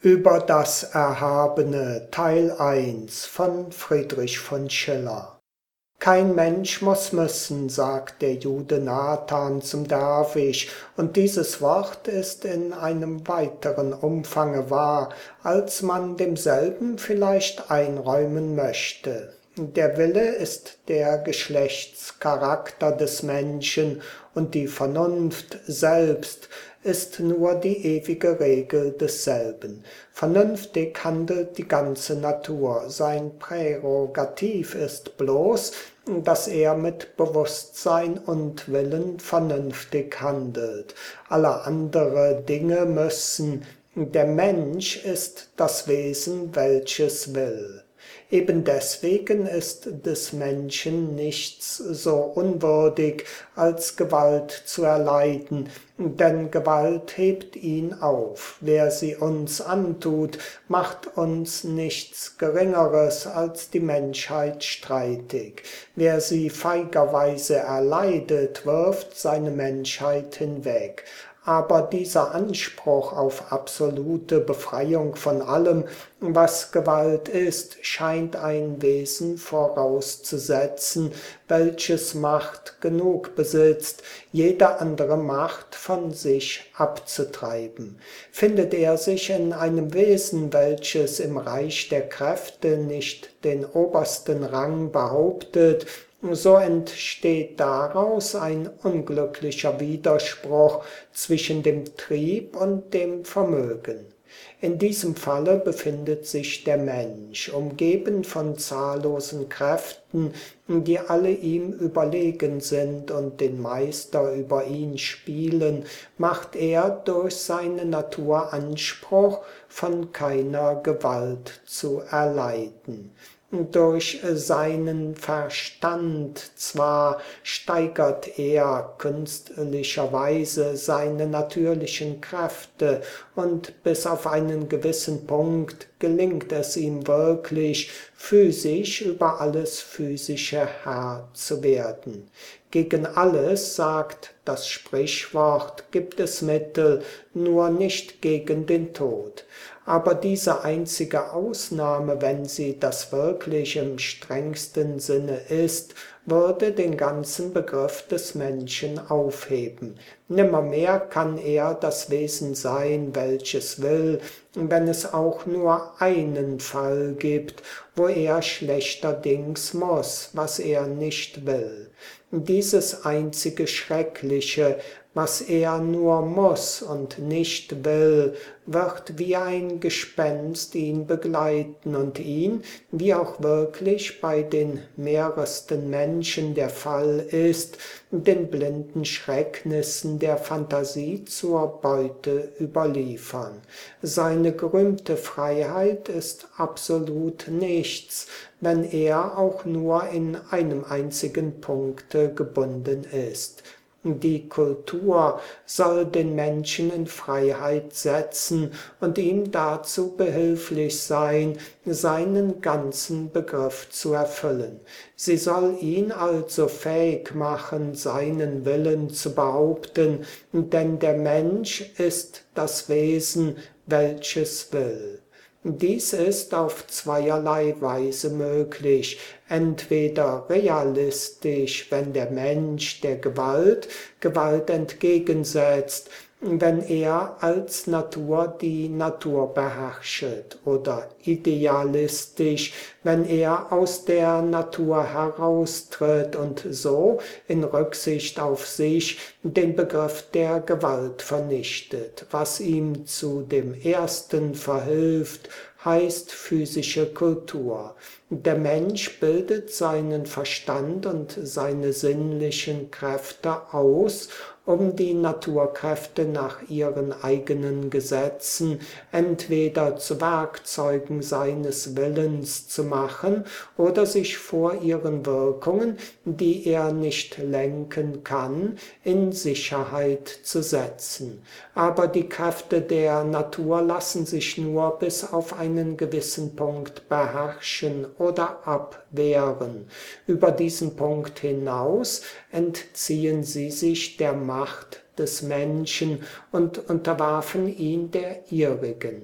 Über das Erhabene Teil 1 von Friedrich von Schiller. Kein Mensch muss müssen, sagt der Jude Nathan zum Derwisch, und dieses Wort ist in einem weiteren Umfange wahr, als man demselben vielleicht einräumen möchte. Der Wille ist der Geschlechtscharakter des Menschen, und die Vernunft selbst ist nur die ewige Regel desselben. Vernünftig handelt die ganze Natur, sein Prärogativ ist bloß, dass er mit Bewusstsein und Willen vernünftig handelt. Alle andere Dinge müssen, der Mensch ist das Wesen, welches will. Eben deswegen ist des Menschen nichts so unwürdig, als Gewalt zu erleiden, denn Gewalt hebt ihn auf. Wer sie uns antut, macht uns nichts Geringeres als die Menschheit streitig. Wer sie feigerweise erleidet, wirft seine Menschheit hinweg. Aber dieser Anspruch auf absolute Befreiung von allem, was Gewalt ist, scheint ein Wesen vorauszusetzen, welches Macht genug besitzt, jede andere Macht von sich abzutreiben. Findet er sich in einem Wesen, welches im Reich der Kräfte nicht den obersten Rang behauptet, so entsteht daraus ein unglücklicher Widerspruch zwischen dem Trieb und dem Vermögen. In diesem Falle befindet sich der Mensch, umgeben von zahllosen Kräften, die alle ihm überlegen sind und den Meister über ihn spielen, macht er durch seine Natur Anspruch, von keiner Gewalt zu erleiden. Durch seinen Verstand zwar steigert er künstlicherweise seine natürlichen Kräfte, und bis auf einen gewissen Punkt gelingt es ihm wirklich, physisch über alles Physische Herr zu werden. Gegen alles, sagt das Sprichwort, gibt es Mittel, nur nicht gegen den Tod. Aber diese einzige Ausnahme, wenn sie das wirklich im strengsten Sinne ist, würde den ganzen Begriff des Menschen aufheben. Nimmermehr kann er das Wesen sein, welches will, wenn es auch nur einen Fall gibt, wo er schlechterdings muss, was er nicht will. Dieses einzige Schreckliche, was er nur muss und nicht will, wird wie ein Gespenst ihn begleiten und ihn, wie auch wirklich bei den mehresten Menschen der Fall ist, den blinden Schrecknissen der Fantasie zur Beute überliefern. Seine gerühmte Freiheit ist absolut nichts, wenn er auch nur in einem einzigen Punkte gebunden ist. Die Kultur soll den Menschen in Freiheit setzen und ihm dazu behilflich sein, seinen ganzen Begriff zu erfüllen. Sie soll ihn also fähig machen, seinen Willen zu behaupten, denn der Mensch ist das Wesen, welches will. Dies ist auf zweierlei Weise möglich, entweder realistisch, wenn der Mensch der Gewalt Gewalt entgegensetzt, wenn er als Natur die Natur beherrschet, oder idealistisch, wenn er aus der Natur heraustritt und so in Rücksicht auf sich den Begriff der Gewalt vernichtet. Was ihm zu dem ersten verhilft, heißt physische Kultur. Der Mensch bildet seinen Verstand und seine sinnlichen Kräfte aus, um die Naturkräfte nach ihren eigenen Gesetzen entweder zu Werkzeugen seines Willens zu machen oder sich vor ihren Wirkungen, die er nicht lenken kann, in Sicherheit zu setzen. Aber die Kräfte der Natur lassen sich nur bis auf einen gewissen Punkt beherrschen oder abwehren. Über diesen Punkt hinaus entziehen sie sich der Macht des Menschen und unterwerfen ihn der ihrigen.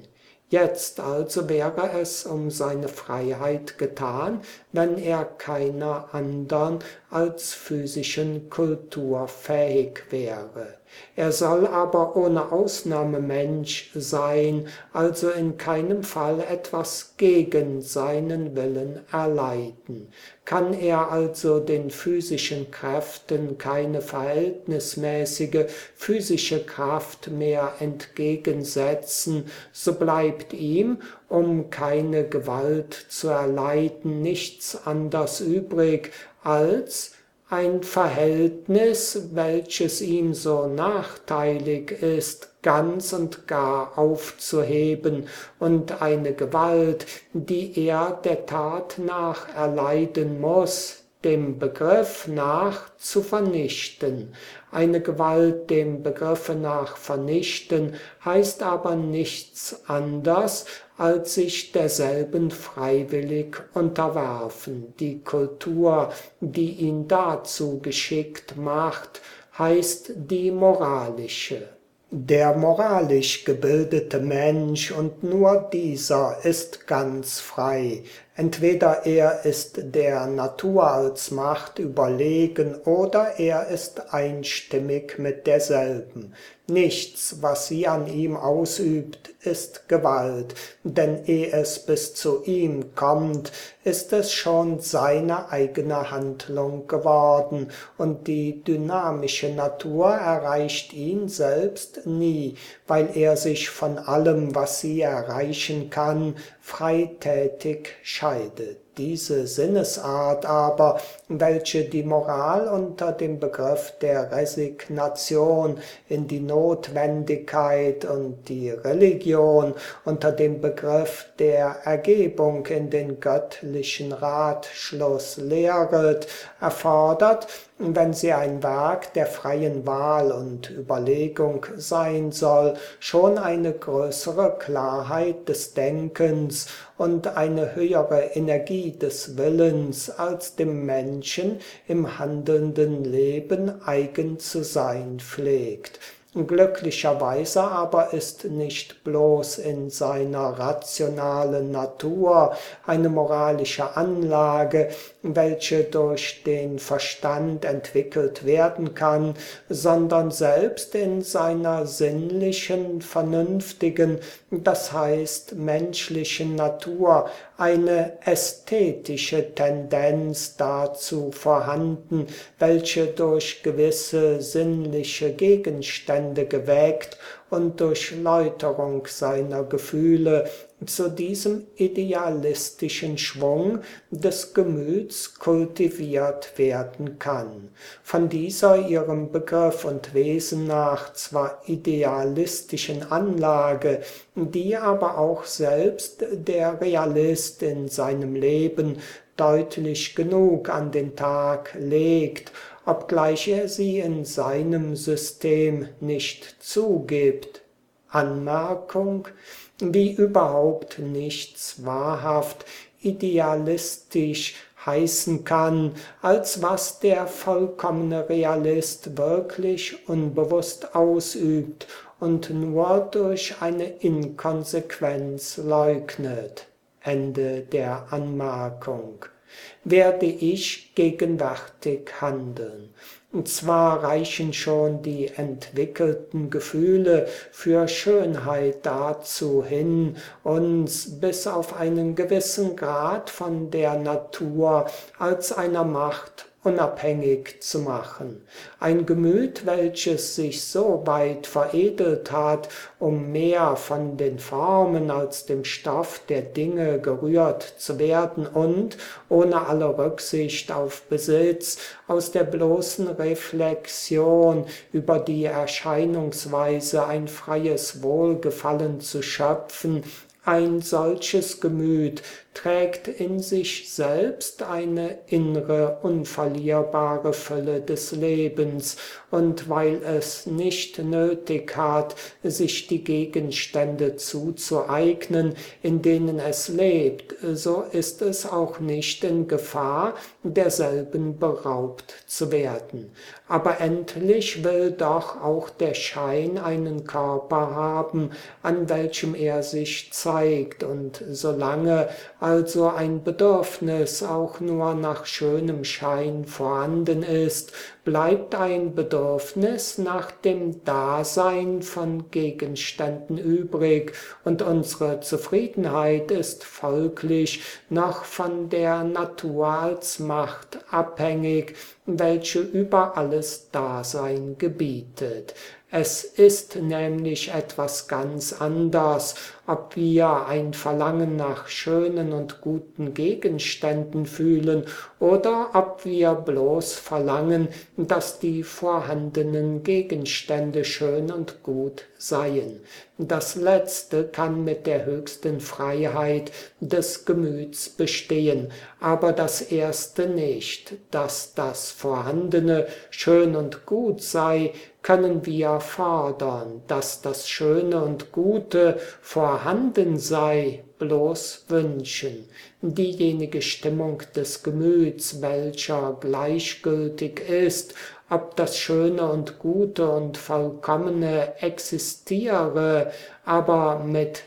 Jetzt also wäre es um seine Freiheit getan, wenn er keiner anderen als physischen Kultur fähig wäre. Er soll aber ohne Ausnahme Mensch sein, also in keinem Fall etwas gegen seinen Willen erleiden. Kann er also den physischen Kräften keine verhältnismäßige physische Kraft mehr entgegensetzen, so bleibt ihm, um keine Gewalt zu erleiden, nichts anderes übrig, als ein Verhältnis, welches ihm so nachteilig ist, ganz und gar aufzuheben und eine Gewalt, die er der Tat nach erleiden muss, dem Begriff nach zu vernichten. Eine Gewalt dem Begriffe nach vernichten heißt aber nichts anderes, als sich derselben freiwillig unterwerfen. Die Kultur, die ihn dazu geschickt macht, heißt die moralische. Der moralisch gebildete Mensch, und nur dieser, ist ganz frei. Entweder er ist der Natur als Macht überlegen oder er ist einstimmig mit derselben. Nichts, was sie an ihm ausübt, ist Gewalt, denn ehe es bis zu ihm kommt, ist es schon seine eigene Handlung geworden, und die dynamische Natur erreicht ihn selbst nie, weil er sich von allem, was sie erreichen kann, freitätig scheidet. Diese Sinnesart aber, welche die Moral unter dem Begriff der Resignation in die Notwendigkeit und die Religion unter dem Begriff der Ergebung in den göttlichen Ratschluss lehret, erfordert, wenn sie ein Werk der freien Wahl und Überlegung sein soll, schon eine größere Klarheit des Denkens und eine höhere Energie des Willens, als dem Menschen im handelnden Leben eigen zu sein pflegt. Glücklicherweise aber ist nicht bloß in seiner rationalen Natur eine moralische Anlage, welche durch den Verstand entwickelt werden kann, sondern selbst in seiner sinnlichen, vernünftigen, das heißt menschlichen Natur eine ästhetische Tendenz dazu vorhanden, welche durch gewisse sinnliche Gegenstände geweckt und durch Läuterung seiner Gefühle zu diesem idealistischen Schwung des Gemüts kultiviert werden kann. Von dieser ihrem Begriff und Wesen nach zwar idealistischen Anlage, die aber auch selbst der Realist in seinem Leben deutlich genug an den Tag legt, obgleich er sie in seinem System nicht zugibt. Anmerkung: Wie überhaupt nichts wahrhaft idealistisch heißen kann, als was der vollkommene Realist wirklich unbewusst ausübt und nur durch eine Inkonsequenz leugnet. Ende der Anmerkung. Werde ich gegenwärtig handeln? Und zwar reichen schon die entwickelten Gefühle für Schönheit dazu hin, uns bis auf einen gewissen Grad von der Natur als einer Macht unabhängig zu machen. Ein Gemüt, welches sich so weit veredelt hat, um mehr von den Formen als dem Stoff der Dinge gerührt zu werden und, ohne alle Rücksicht auf Besitz, aus der bloßen Reflexion über die Erscheinungsweise ein freies Wohlgefallen zu schöpfen, ein solches Gemüt trägt in sich selbst eine innere, unverlierbare Fülle des Lebens, und weil es nicht nötig hat, sich die Gegenstände zuzueignen, in denen es lebt, so ist es auch nicht in Gefahr, derselben beraubt zu werden. Aber endlich will doch auch der Schein einen Körper haben, an welchem er sich zeigt, zeigt, und solange also ein Bedürfnis auch nur nach schönem Schein vorhanden ist, bleibt ein Bedürfnis nach dem Dasein von Gegenständen übrig, und unsere Zufriedenheit ist folglich noch von der Natur als Macht abhängig, welche über alles Dasein gebietet. Es ist nämlich etwas ganz anderes, ob wir ein Verlangen nach schönen und guten Gegenständen fühlen oder ob wir bloß verlangen, dass die vorhandenen Gegenstände schön und gut seien. Das Letzte kann mit der höchsten Freiheit des Gemüts bestehen, aber das Erste nicht. Dass das Vorhandene schön und gut sei, können wir fordern. Dass das Schöne und Gute vorhanden sei, bloß wünschen. Diejenige Stimmung des Gemüts, welcher gleichgültig ist, ob das Schöne und Gute und Vollkommene existiere, aber mit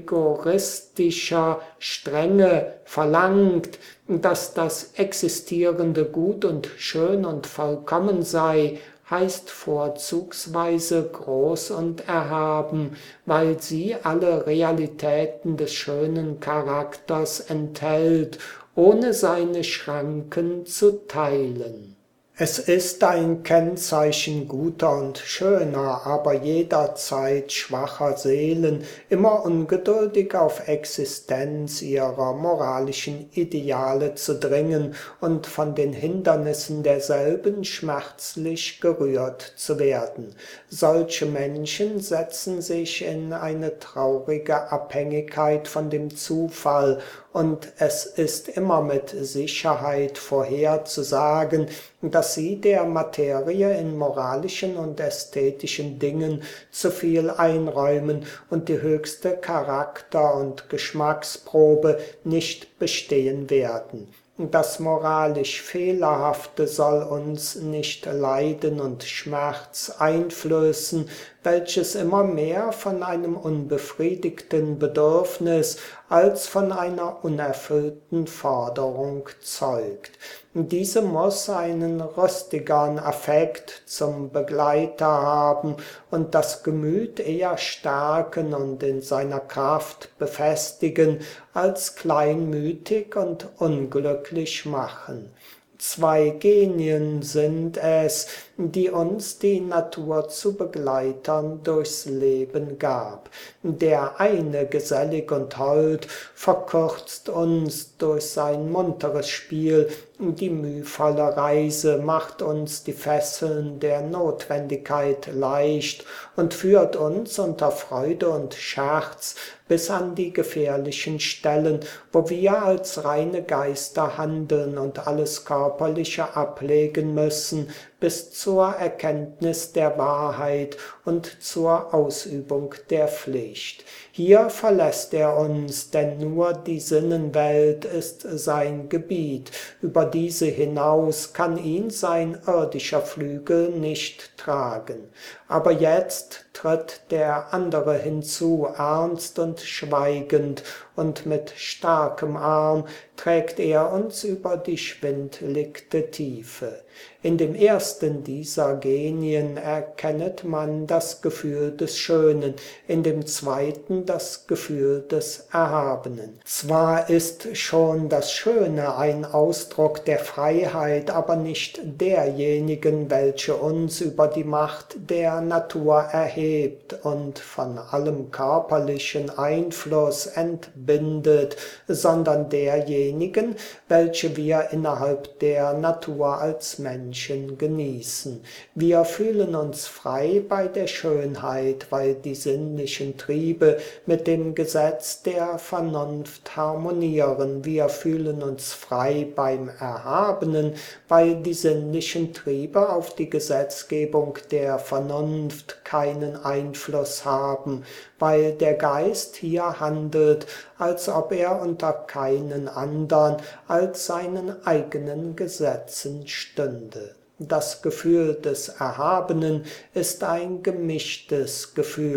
rigoristischer Strenge verlangt, dass das Existierende gut und schön und vollkommen sei, heißt vorzugsweise groß und erhaben, weil sie alle Realitäten des schönen Charakters enthält, ohne seine Schranken zu teilen. Es ist ein Kennzeichen guter und schöner, aber jederzeit schwacher Seelen, immer ungeduldig auf Existenz ihrer moralischen Ideale zu dringen und von den Hindernissen derselben schmerzlich gerührt zu werden. Solche Menschen setzen sich in eine traurige Abhängigkeit von dem Zufall, und es ist immer mit Sicherheit vorherzusagen, dass sie der Materie in moralischen und ästhetischen Dingen zu viel einräumen und die höchste Charakter- und Geschmacksprobe nicht bestehen werden. Das moralisch Fehlerhafte soll uns nicht Leiden und Schmerz einflößen, welches immer mehr von einem unbefriedigten Bedürfnis als von einer unerfüllten Forderung zeugt. Diese muss einen rüstigeren Affekt zum Begleiter haben und das Gemüt eher stärken und in seiner Kraft befestigen, als kleinmütig und unglücklich machen. Zwei Genien sind es, die uns die Natur zu Begleitern durchs Leben gab. Der eine, gesellig und hold, verkürzt uns durch sein munteres Spiel die mühvolle Reise, macht uns die Fesseln der Notwendigkeit leicht und führt uns unter Freude und Scherz bis an die gefährlichen Stellen, wo wir als reine Geister handeln und alles Körperliche ablegen müssen, bis zur Erkenntnis der Wahrheit und zur Ausübung der Pflicht. Hier verlässt er uns, denn nur die Sinnenwelt ist sein Gebiet. Über diese hinaus kann ihn sein irdischer Flügel nicht tragen. Aber jetzt tritt der andere hinzu, ernst und schweigend, und mit starkem Arm trägt er uns über die schwindligte Tiefe. In dem ersten dieser Genien erkennet man das Gefühl des Schönen, in dem zweiten das Gefühl des Erhabenen. Zwar ist schon das Schöne ein Ausdruck der Freiheit, aber nicht derjenigen, welche uns über die Macht der Natur erhebt und von allem körperlichen Einfluss entbindet, sondern derjenigen, welche wir innerhalb der Natur als Menschen genießen. Wir fühlen uns frei bei der Schönheit, weil die sinnlichen Triebe mit dem Gesetz der Vernunft harmonieren. Wir fühlen uns frei beim Erhabenen, weil die sinnlichen Triebe auf die Gesetzgebung der Vernunft keinen Einfluss haben, weil der Geist hier handelt, als ob er unter keinen andern als seinen eigenen Gesetzen stünde. Das Gefühl des Erhabenen ist ein gemischtes Gefühl.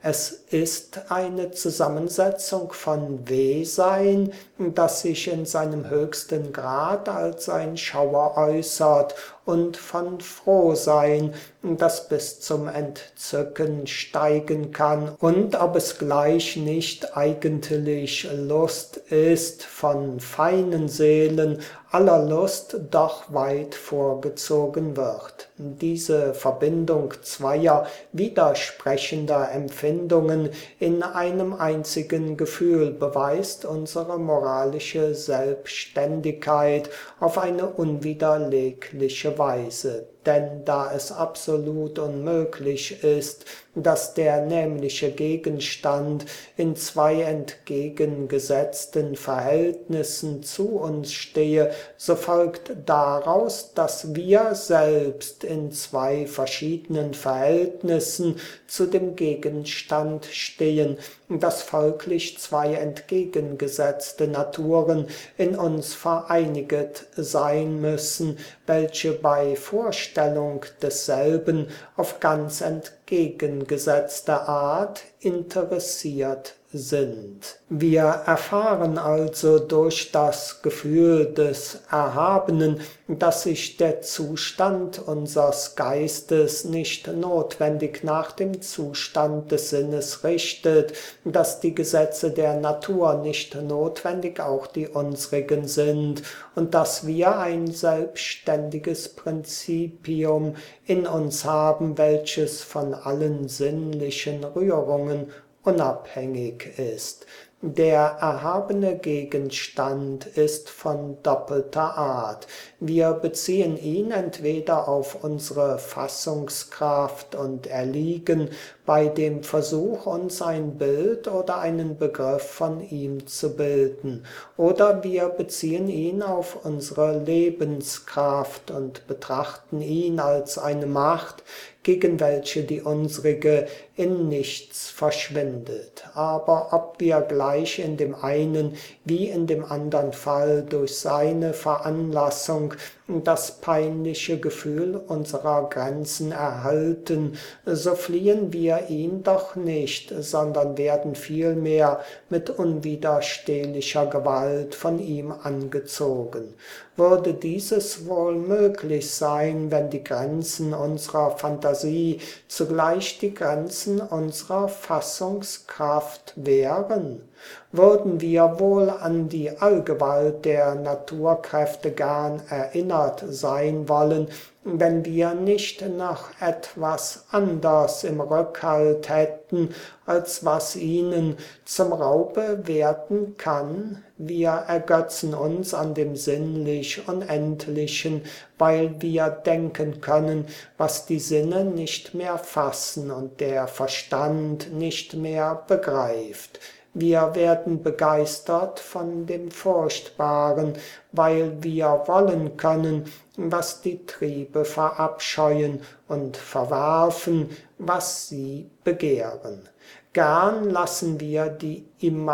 Es ist eine Zusammensetzung von W-Sein, das sich in seinem höchsten Grad als ein Schauer äußert, und von Frohsein, das bis zum Entzücken steigen kann, und ob es gleich nicht eigentlich Lust ist, von feinen Seelen aller Lust doch weit vorgezogen wird. Diese Verbindung zweier widersprechender Empfindungen in einem einzigen Gefühl beweist unsere moralische Selbstständigkeit auf eine unwiderlegliche Weise. Denn da es absolut unmöglich ist, dass der nämliche Gegenstand in zwei entgegengesetzten Verhältnissen zu uns stehe, so folgt daraus, dass wir selbst in zwei verschiedenen Verhältnissen zu dem Gegenstand stehen, dass folglich zwei entgegengesetzte Naturen in uns vereiniget sein müssen, welche bei Vorstellung desselben auf ganz entgegengesetzte Art interessiert sind. Wir erfahren also durch das Gefühl des Erhabenen, dass sich der Zustand unseres Geistes nicht notwendig nach dem Zustand des Sinnes richtet, dass die Gesetze der Natur nicht notwendig auch die unsrigen sind und dass wir ein selbstständiges Prinzipium in uns haben, welches von allen sinnlichen Rührungen unabhängig ist. Der erhabene Gegenstand ist von doppelter Art. Wir beziehen ihn entweder auf unsere Fassungskraft und erliegen bei dem Versuch, uns ein Bild oder einen Begriff von ihm zu bilden, oder wir beziehen ihn auf unsere Lebenskraft und betrachten ihn als eine Macht, gegen welche die unsrige in nichts verschwindet. Aber ob wir gleich in dem einen wie in dem anderen Fall durch seine Veranlassung das peinliche Gefühl unserer Grenzen erhalten, so fliehen wir ihn doch nicht, sondern werden vielmehr mit unwiderstehlicher Gewalt von ihm angezogen. Würde dieses wohl möglich sein, wenn die Grenzen unserer Fantasie zugleich die Grenzen unserer Fassungskraft wären? Würden wir wohl an die Allgewalt der Naturkräfte gern erinnert sein wollen, wenn wir nicht noch etwas anders im Rückhalt hätten, als was ihnen zum Raube werden kann? Wir ergötzen uns an dem sinnlich Unendlichen, weil wir denken können, was die Sinne nicht mehr fassen und der Verstand nicht mehr begreift. Wir werden begeistert von dem Furchtbaren, weil wir wollen können, was die Triebe verabscheuen, und verwerfen, was sie begehren. Gern lassen wir die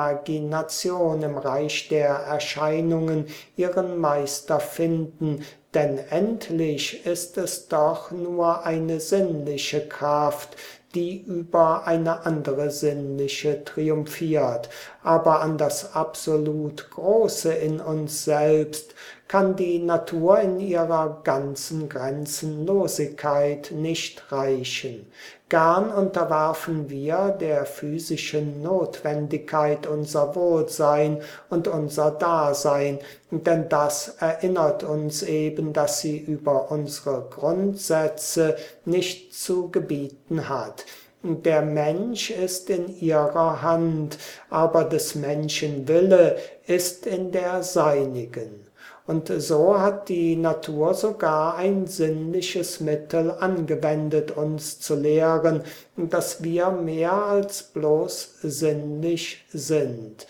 Imagination im Reich der Erscheinungen ihren Meister finden, denn endlich ist es doch nur eine sinnliche Kraft, die über eine andere sinnliche triumphiert, aber an das absolut Große in uns selbst kann die Natur in ihrer ganzen Grenzenlosigkeit nicht reichen. Gern unterwerfen wir der physischen Notwendigkeit unser Wohlsein und unser Dasein, denn das erinnert uns eben, dass sie über unsere Grundsätze nicht zu gebieten hat. Der Mensch ist in ihrer Hand, aber des Menschen Wille ist in der seinigen. Und so hat die Natur sogar ein sinnliches Mittel angewendet, uns zu lehren, dass wir mehr als bloß sinnlich sind.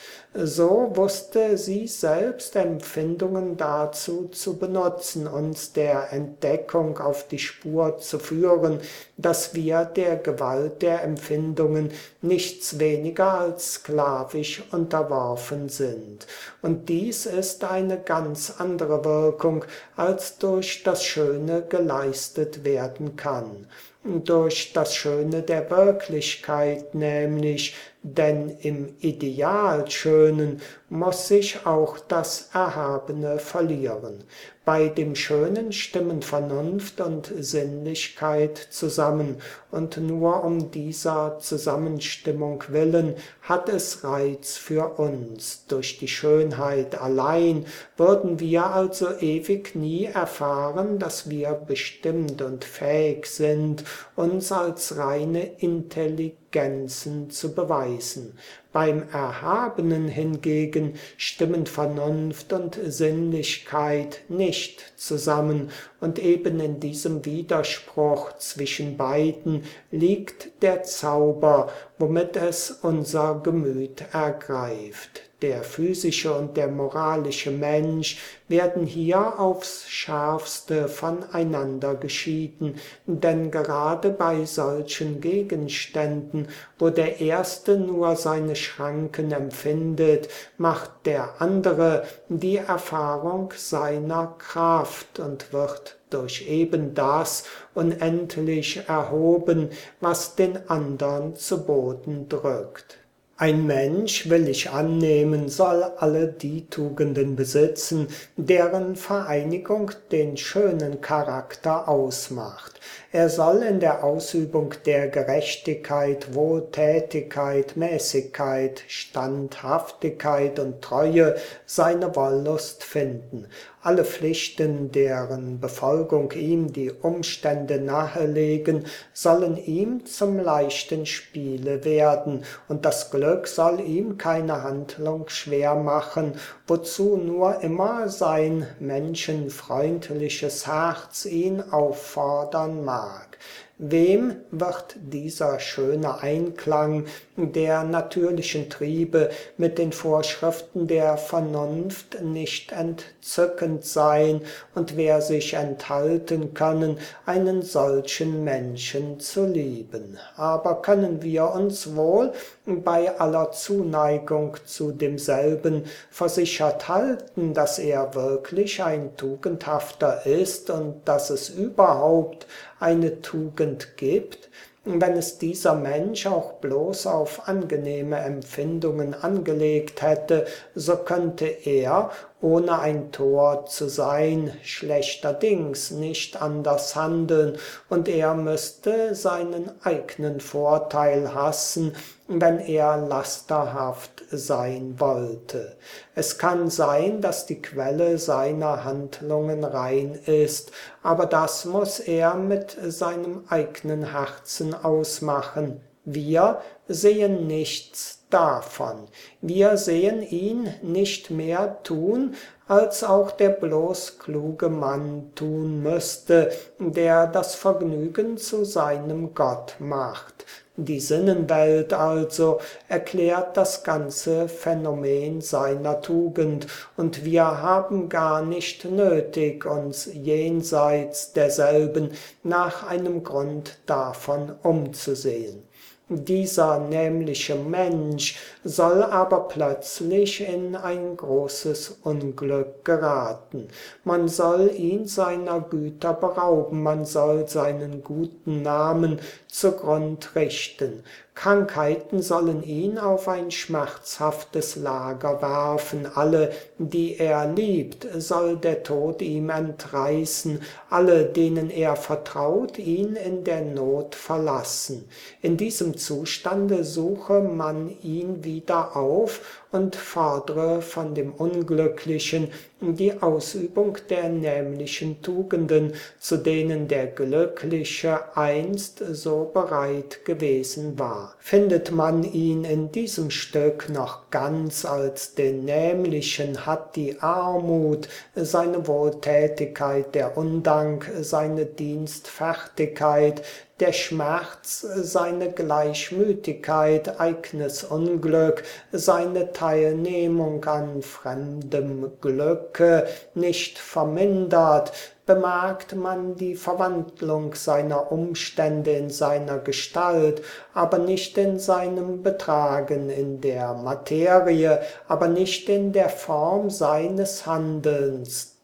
So wusste sie selbst Empfindungen dazu zu benutzen, uns der Entdeckung auf die Spur zu führen, dass wir der Gewalt der Empfindungen nichts weniger als sklavisch unterworfen sind. Und dies ist eine ganz andere Wirkung, als durch das Schöne geleistet werden kann. durch das Schöne der Wirklichkeit nämlich, denn im Idealschönen muss sich auch das Erhabene verlieren. Bei dem Schönen stimmen Vernunft und Sinnlichkeit zusammen, und nur um dieser Zusammenstimmung willen hat es Reiz für uns. Durch die Schönheit allein würden wir also ewig nie erfahren, dass wir bestimmt und fähig sind, uns als reine Intelligenzen zu beweisen. Beim Erhabenen hingegen stimmen Vernunft und Sinnlichkeit nicht zusammen, und eben in diesem Widerspruch zwischen beiden liegt der Zauber, womit es unser Gemüt ergreift. Der physische und der moralische Mensch werden hier aufs Schärfste voneinander geschieden, denn gerade bei solchen Gegenständen, wo der Erste nur seine Schranken empfindet, macht der andere die Erfahrung seiner Kraft und wird durch eben das unendlich erhoben, was den andern zu Boden drückt. Ein Mensch, will ich annehmen, soll alle die Tugenden besitzen, deren Vereinigung den schönen Charakter ausmacht. Er soll in der Ausübung der Gerechtigkeit, Wohltätigkeit, Mäßigkeit, Standhaftigkeit und Treue seine Wollust finden. Alle Pflichten, deren Befolgung ihm die Umstände nahelegen, sollen ihm zum leichten Spiele werden, und das Glück soll ihm keine Handlung schwer machen, wozu nur immer sein menschenfreundliches Herz ihn auffordern mag. Wem wird dieser schöne Einklang der natürlichen Triebe mit den Vorschriften der Vernunft nicht entzückend sein, und wer sich enthalten können, einen solchen Menschen zu lieben? Aber können wir uns wohl bei aller Zuneigung zu demselben versichert halten, dass er wirklich ein Tugendhafter ist und dass es überhaupt eine Tugend gibt? Wenn es dieser Mensch auch bloß auf angenehme Empfindungen angelegt hätte, so könnte er, ohne ein Tor zu sein, schlechterdings nicht anders handeln, und er müsste seinen eigenen Vorteil hassen, wenn er lasterhaft sein wollte. Es kann sein, dass die Quelle seiner Handlungen rein ist, aber das muss er mit seinem eigenen Herzen ausmachen. Wir sehen nichts davon. Wir sehen ihn nicht mehr tun, als auch der bloß kluge Mann tun müsste, der das Vergnügen zu seinem Gott macht. Die Sinnenwelt also erklärt das ganze Phänomen seiner Tugend, und wir haben gar nicht nötig, uns jenseits derselben nach einem Grund davon umzusehen. Dieser nämliche Mensch soll aber plötzlich in ein großes Unglück geraten. Man soll ihn seiner Güter berauben, man soll seinen guten Namen zugrund richten. Krankheiten sollen ihn auf ein schmerzhaftes Lager werfen, alle, die er liebt, soll der Tod ihm entreißen, alle, denen er vertraut, ihn in der Not verlassen. In diesem Zustande suche man ihn wieder auf und fordere von dem Unglücklichen die Ausübung der nämlichen Tugenden, zu denen der Glückliche einst so bereit gewesen war. Findet man ihn in diesem Stück noch ganz als den Nämlichen, hat die Armut, seine Wohltätigkeit, der Undank, seine Dienstfertigkeit, der Schmerz, seine Gleichmütigkeit, eigenes Unglück, seine Teilnehmung an fremdem Glücke nicht vermindert, bemerkt man die Verwandlung seiner Umstände in seiner Gestalt, aber nicht in seinem Betragen, in der Materie, aber nicht in der Form seines Handelns.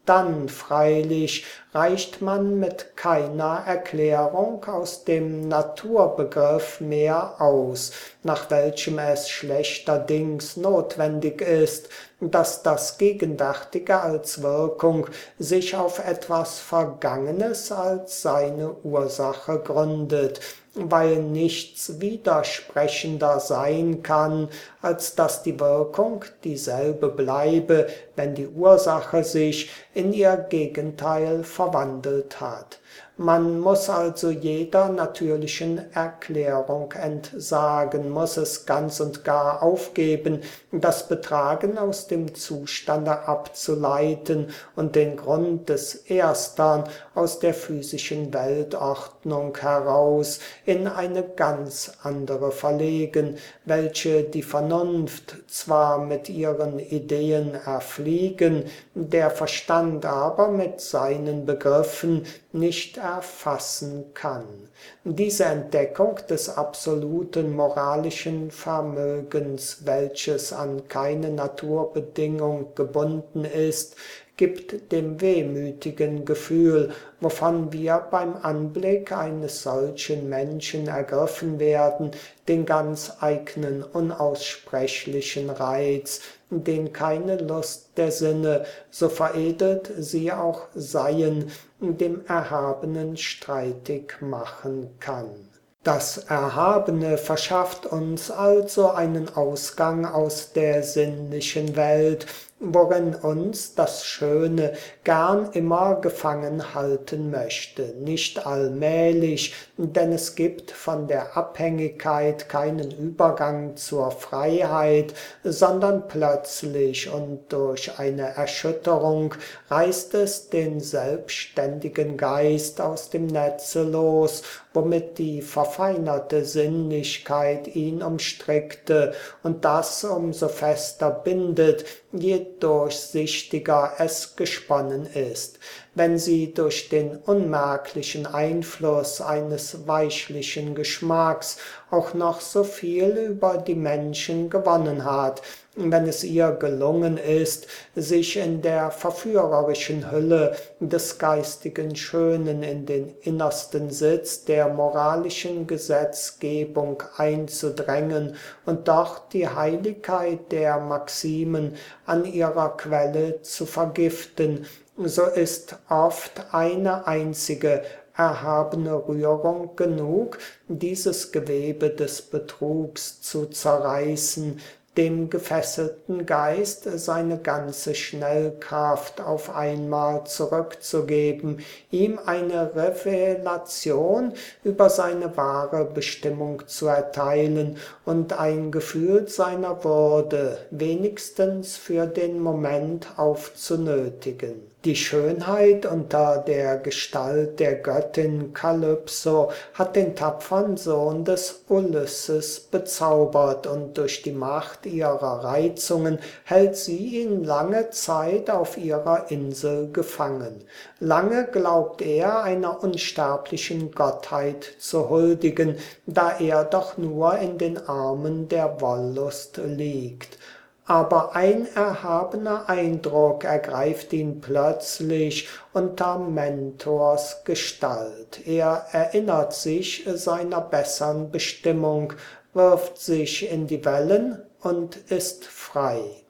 Dann freilich reicht man mit keiner Erklärung aus dem Naturbegriff mehr aus, nach welchem es schlechterdings notwendig ist, dass das Gegenwärtige als Wirkung sich auf etwas Vergangenes als seine Ursache gründet, weil nichts widersprechender sein kann, als dass die Wirkung dieselbe bleibe, wenn die Ursache sich in ihr Gegenteil verwandelt hat. Man muss also jeder natürlichen Erklärung entsagen, muss es ganz und gar aufgeben, das Betragen aus dem Zustande abzuleiten und den Grund des Erstern aus der physischen Weltordnung heraus in eine ganz andere verlegen, welche die Vernunft zwar mit ihren Ideen erfliegen, der Verstand aber mit seinen Begriffen nicht erfassen kann. Diese Entdeckung des absoluten moralischen Vermögens, welches an keine Naturbedingung gebunden ist, gibt dem wehmütigen Gefühl, wovon wir beim Anblick eines solchen Menschen ergriffen werden, den ganz eigenen unaussprechlichen Reiz, den keine Lust der Sinne, so veredelt sie auch seien, dem Erhabenen streitig machen kann. Das Erhabene verschafft uns also einen Ausgang aus der sinnlichen Welt, worin uns das Schöne gern immer gefangen halten möchte, nicht allmählich, denn es gibt von der Abhängigkeit keinen Übergang zur Freiheit, sondern plötzlich und durch eine Erschütterung reißt es den selbstständigen Geist aus dem Netze los, womit die verfeinerte Sinnlichkeit ihn umstrickte und das umso fester bindet, je durchsichtiger es gesponnen ist. Wenn sie durch den unmerklichen Einfluss eines weichlichen Geschmacks auch noch so viel über die Menschen gewonnen hat, wenn es ihr gelungen ist, sich in der verführerischen Hülle des geistigen Schönen in den innersten Sitz der moralischen Gesetzgebung einzudrängen und dort die Heiligkeit der Maximen an ihrer Quelle zu vergiften, so ist oft eine einzige erhabene Rührung genug, dieses Gewebe des Betrugs zu zerreißen, dem gefesselten Geist seine ganze Schnellkraft auf einmal zurückzugeben, ihm eine Revelation über seine wahre Bestimmung zu erteilen und ein Gefühl seiner Würde wenigstens für den Moment aufzunötigen. Die Schönheit unter der Gestalt der Göttin Kalypso hat den tapfern Sohn des Ulysses bezaubert und durch die Macht ihrer Reizungen hält sie ihn lange Zeit auf ihrer Insel gefangen. Lange glaubt er einer unsterblichen Gottheit zu huldigen, da er doch nur in den Armen der Wollust liegt. Aber ein erhabener Eindruck ergreift ihn plötzlich unter Mentors Gestalt. Er erinnert sich seiner bessern Bestimmung, wirft sich in die Wellen und ist frei.